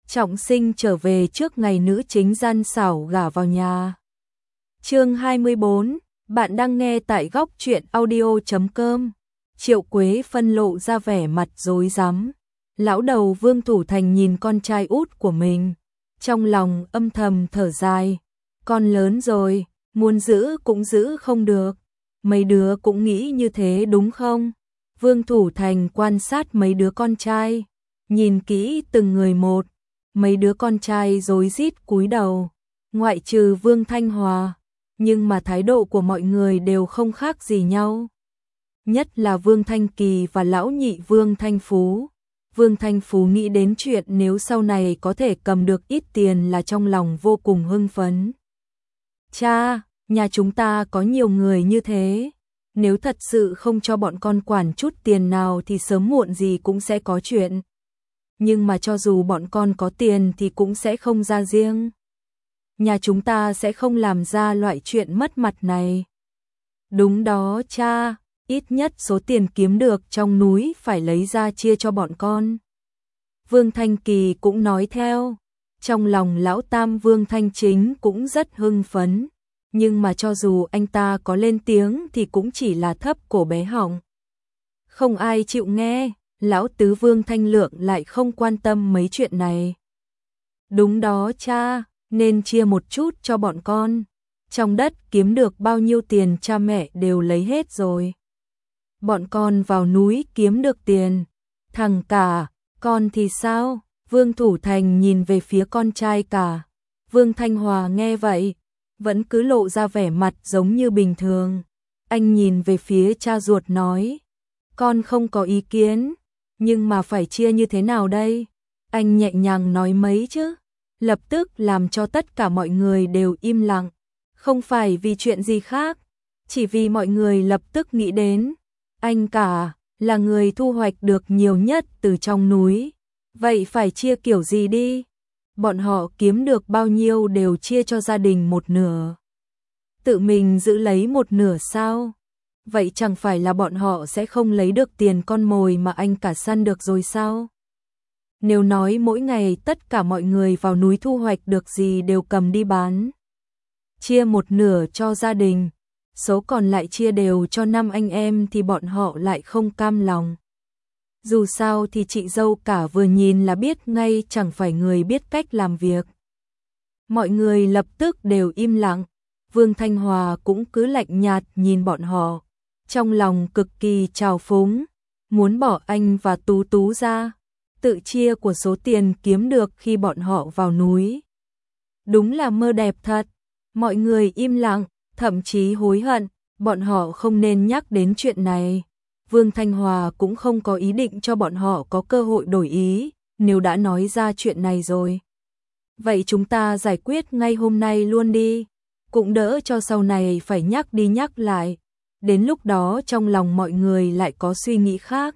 Trọng Sinh trở về trước ngày nữ chính gian xảo gả vào nhà. Chương 24, bạn đang nghe tại góc truyện audio.com. Triệu Quế Phân lộ ra vẻ mặt rối rắm. Lão đầu Vương Thủ Thành nhìn con trai út của mình, trong lòng âm thầm thở dài. Con lớn rồi, muốn giữ cũng giữ không được. Mấy đứa cũng nghĩ như thế đúng không? Vương Thủ Thành quan sát mấy đứa con trai, nhìn kỹ từng người một. Mấy đứa con trai rối rít cúi đầu, ngoại trừ Vương Thanh Hòa, nhưng mà thái độ của mọi người đều không khác gì nhau. Nhất là Vương Thanh Kỳ và lão nhị Vương Thanh Phú. Vương Thanh Phú nghĩ đến chuyện nếu sau này có thể cầm được ít tiền là trong lòng vô cùng hưng phấn. Cha, nhà chúng ta có nhiều người như thế, nếu thật sự không cho bọn con quản chút tiền nào thì sớm muộn gì cũng sẽ có chuyện. Nhưng mà cho dù bọn con có tiền thì cũng sẽ không ra riêng. Nhà chúng ta sẽ không làm ra loại chuyện mất mặt này. Đúng đó cha, ít nhất số tiền kiếm được trong núi phải lấy ra chia cho bọn con. Vương Thanh Kỳ cũng nói theo. Trong lòng lão tam Vương Thanh Chính cũng rất hưng phấn. Nhưng mà cho dù anh ta có lên tiếng thì cũng chỉ là thấp cổ bé họng. Không ai chịu nghe. Lão tứ Vương Thanh Lượng lại không quan tâm mấy chuyện này. Đúng đó cha, nên chia một chút cho bọn con. Trong đất kiếm được bao nhiêu tiền cha mẹ đều lấy hết rồi. Bọn con vào núi kiếm được tiền. Thằng Cả, con thì sao? Vương Thủ Thành nhìn về phía con trai Cả. Vương Thanh Hòa nghe vậy, vẫn cứ lộ ra vẻ mặt giống như bình thường. Anh nhìn về phía cha ruột nói, con không có ý kiến. Nhưng mà phải chia như thế nào đây? Anh nhẹ nhàng nói mấy chứ, lập tức làm cho tất cả mọi người đều im lặng. Không phải vì chuyện gì khác, chỉ vì mọi người lập tức nghĩ đến anh Cả là người thu hoạch được nhiều nhất từ trong núi. Vậy phải chia kiểu gì đi? Bọn họ kiếm được bao nhiêu đều chia cho gia đình một nửa. Tự mình giữ lấy một nửa sao? Vậy chẳng phải là bọn họ sẽ không lấy được tiền con mồi mà anh Cả săn được rồi sao? Nếu nói mỗi ngày tất cả mọi người vào núi thu hoạch được gì đều cầm đi bán, chia một nửa cho gia đình, số còn lại chia đều cho 5 anh em thì bọn họ lại không cam lòng. Dù sao thì chị dâu Cả vừa nhìn là biết ngay chẳng phải người biết cách làm việc. Mọi người lập tức đều im lặng, Vương Thanh Hòa cũng cứ lạnh nhạt nhìn bọn họ. Trong lòng cực kỳ trào phúng, muốn bỏ anh và Tú Tú ra, tự chia của số tiền kiếm được khi bọn họ vào núi. Đúng là mơ đẹp thật, mọi người im lặng, thậm chí hối hận, bọn họ không nên nhắc đến chuyện này. Vương Thanh Hòa cũng không có ý định cho bọn họ có cơ hội đổi ý, nếu đã nói ra chuyện này rồi. Vậy chúng ta giải quyết ngay hôm nay luôn đi, cũng đỡ cho sau này phải nhắc đi nhắc lại. Đến lúc đó trong lòng mọi người lại có suy nghĩ khác.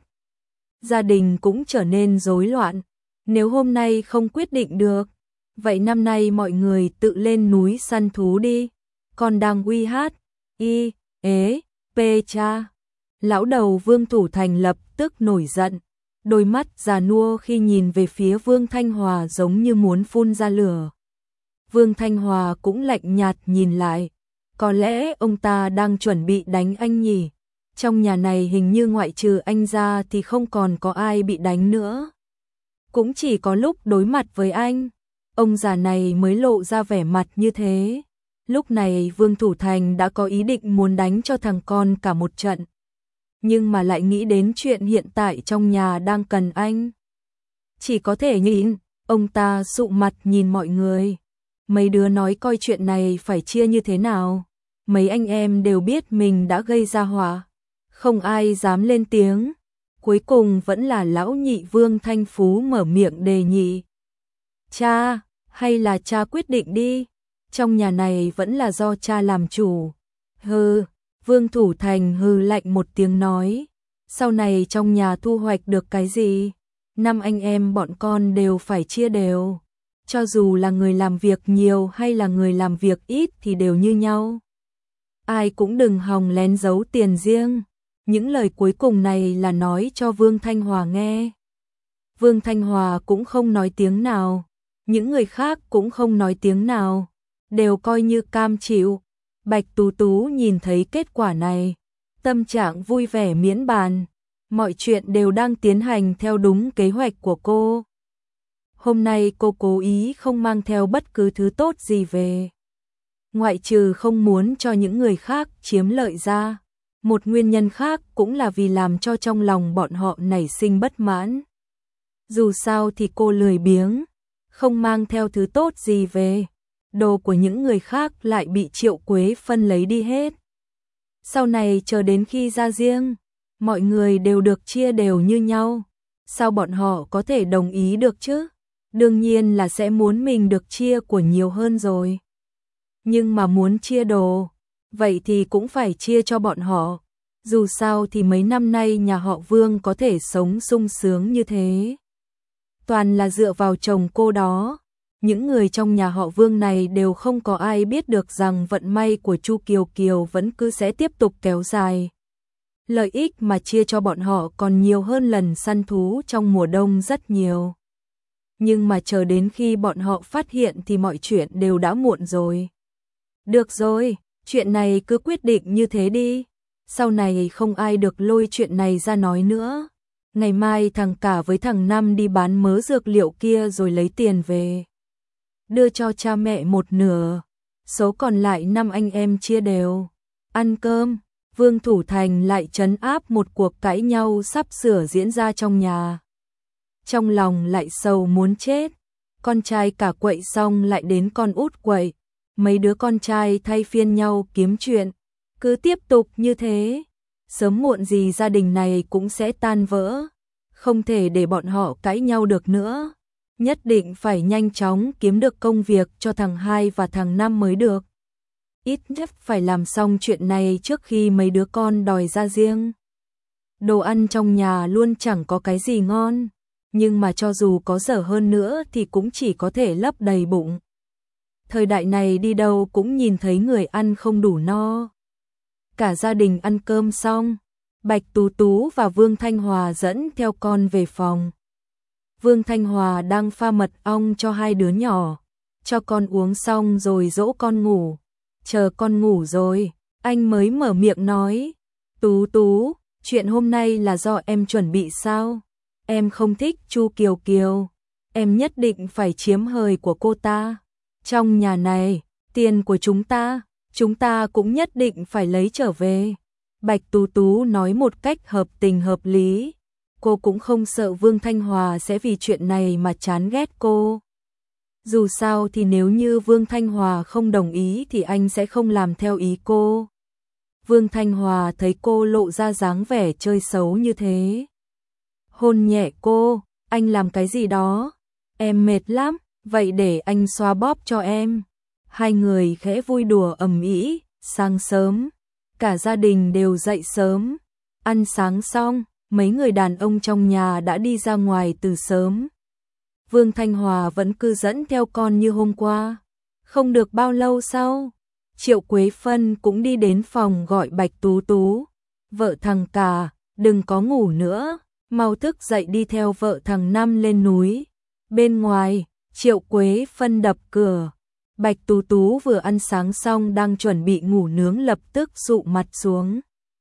Gia đình cũng trở nên rối loạn. Nếu hôm nay không quyết định được, vậy năm nay mọi người tự lên núi săn thú đi. Con đang uy hát, y, ế, pê cha. Lão đầu Vương Thủ Thành lập tức nổi giận. Đôi mắt già nua khi nhìn về phía Vương Thanh Hòa giống như muốn phun ra lửa. Vương Thanh Hòa cũng lạnh nhạt nhìn lại. Có lẽ ông ta đang chuẩn bị đánh anh nhỉ? Trong nhà này hình như ngoại trừ anh ra thì không còn có ai bị đánh nữa. Cũng chỉ có lúc đối mặt với anh, ông già này mới lộ ra vẻ mặt như thế. Lúc này Vương Thủ Thành đã có ý định muốn đánh cho thằng con cả một trận. Nhưng mà lại nghĩ đến chuyện hiện tại trong nhà đang cần anh. Chỉ có thể nhìn, ông ta sụ mặt nhìn mọi người. Mấy đứa nói coi chuyện này phải chia như thế nào. Mấy anh em đều biết mình đã gây ra họa, không ai dám lên tiếng. Cuối cùng vẫn là lão nhị Vương Thanh Phú mở miệng đề nghị. Cha, hay là cha quyết định đi, trong nhà này vẫn là do cha làm chủ. Hừ, Vương Thủ Thành hừ lạnh một tiếng nói, sau này trong nhà thu hoạch được cái gì, 5 anh em bọn con đều phải chia đều. Cho dù là người làm việc nhiều hay là người làm việc ít thì đều như nhau. Ai cũng đừng hòng lén giấu tiền riêng. Những lời cuối cùng này là nói cho Vương Thanh Hòa nghe. Vương Thanh Hòa cũng không nói tiếng nào, Những người khác cũng không nói tiếng nào, đều coi như cam chịu. Bạch Tú Tú nhìn thấy kết quả này, tâm trạng vui vẻ miễn bàn, mọi chuyện đều đang tiến hành theo đúng kế hoạch của cô. Hôm nay cô cố ý không mang theo bất cứ thứ tốt gì về, ngoại trừ không muốn cho những người khác chiếm lợi ra. Một nguyên nhân khác cũng là vì làm cho trong lòng bọn họ nảy sinh bất mãn. Dù sao thì cô lười biếng, không mang theo thứ tốt gì về, đồ của những người khác lại bị Triệu Quế Phân lấy đi hết. Sau này chờ đến khi ra riêng, mọi người đều được chia đều như nhau, sao bọn họ có thể đồng ý được chứ? Đương nhiên là sẽ muốn mình được chia của nhiều hơn rồi. Nhưng mà muốn chia đồ, vậy thì cũng phải chia cho bọn họ. Dù sao thì mấy năm nay nhà họ Vương có thể sống sung sướng như thế, toàn là dựa vào chồng cô đó. Những người trong nhà họ Vương này đều không có ai biết được rằng vận may của Chu Kiều Kiều vẫn cứ sẽ tiếp tục kéo dài. Lợi ích mà chia cho bọn họ còn nhiều hơn lần săn thú trong mùa đông rất nhiều. Nhưng mà chờ đến khi bọn họ phát hiện thì mọi chuyện đều đã muộn rồi. Được rồi, chuyện này cứ quyết định như thế đi. Sau này không ai được lôi chuyện này ra nói nữa. Ngày mai thằng Cả với thằng Năm đi bán mớ dược liệu kia rồi lấy tiền về, đưa cho cha mẹ một nửa, số còn lại 5 anh em chia đều. Ăn cơm, Vương Thủ Thành lại trấn áp một cuộc cãi nhau sắp sửa diễn ra trong nhà. Trong lòng lại sầu muốn chết, con trai cả quậy xong lại đến con út quậy, mấy đứa con trai thay phiên nhau kiếm chuyện, cứ tiếp tục như thế, sớm muộn gì gia đình này cũng sẽ tan vỡ, không thể để bọn họ cãi nhau được nữa. Nhất định phải nhanh chóng kiếm được công việc cho thằng 2 và thằng 5 mới được. Ít nhất phải làm xong chuyện này trước khi mấy đứa con đòi ra riêng. Đồ ăn trong nhà luôn chẳng có cái gì ngon, nhưng mà cho dù có dở hơn nữa thì cũng chỉ có thể lấp đầy bụng. Thời đại này đi đâu cũng nhìn thấy người ăn không đủ no. Cả gia đình ăn cơm xong, Bạch Tú Tú và Vương Thanh Hòa dẫn theo con về phòng. Vương Thanh Hòa đang pha mật ong cho hai đứa nhỏ, cho con uống xong rồi dỗ con ngủ. Chờ con ngủ rồi, anh mới mở miệng nói, Tú Tú, chuyện hôm nay là do em chuẩn bị sao? Em không thích Chu Kiều Kiều, em nhất định phải chiếm hời của cô ta. Trong nhà này, tiền của chúng ta cũng nhất định phải lấy trở về. Bạch Tú Tú nói một cách hợp tình hợp lý. Cô cũng không sợ Vương Thanh Hòa sẽ vì chuyện này mà chán ghét cô. Dù sao thì nếu như Vương Thanh Hòa không đồng ý thì anh sẽ không làm theo ý cô. Vương Thanh Hòa thấy cô lộ ra dáng vẻ chơi xấu như thế, hôn nhẹ cô, anh làm cái gì đó, em mệt lắm, vậy để anh xoa bóp cho em. Hai người khẽ vui đùa ầm ĩ. Sáng sớm, cả gia đình đều dậy sớm, ăn sáng xong, mấy người đàn ông trong nhà đã đi ra ngoài từ sớm. Vương Thanh Hòa vẫn cứ dẫn theo con như hôm qua. Không được bao lâu sau, Triệu Quế Phân cũng đi đến phòng gọi Bạch Tú Tú. Vợ thằng Cả, đừng có ngủ nữa, mau thức dậy đi theo vợ thằng Năm lên núi. Bên ngoài, Triệu Quế Phân đập cửa. Bạch Tú Tú vừa ăn sáng xong đang chuẩn bị ngủ nướng lập tức dụ mặt xuống.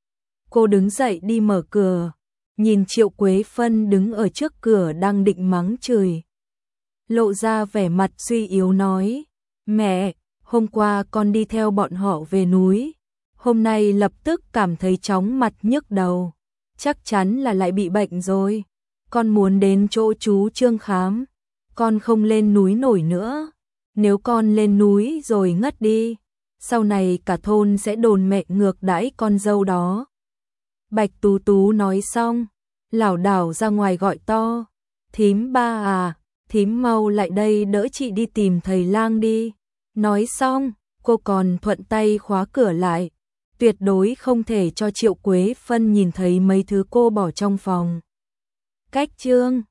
Cô đứng dậy đi mở cửa, nhìn Triệu Quế Phân đứng ở trước cửa đang định mắng chửi. Lộ ra vẻ mặt suy yếu nói, mẹ, hôm qua con đi theo bọn họ về núi, hôm nay lập tức cảm thấy chóng mặt nhức đầu, chắc chắn là lại bị bệnh rồi, con muốn đến chỗ chú Trương khám, con không lên núi nổi nữa, nếu con lên núi rồi ngất đi, sau này cả thôn sẽ đồn mẹ ngược đãi con dâu đó. Bạch Tú Tú nói xong, lảo đảo ra ngoài gọi to, thím ba à, thím mau lại đây đỡ chị đi tìm thầy lang đi. Nói xong, cô còn thuận tay khóa cửa lại, tuyệt đối không thể cho Triệu Quế Phân nhìn thấy mấy thứ cô bỏ trong phòng. Cách chương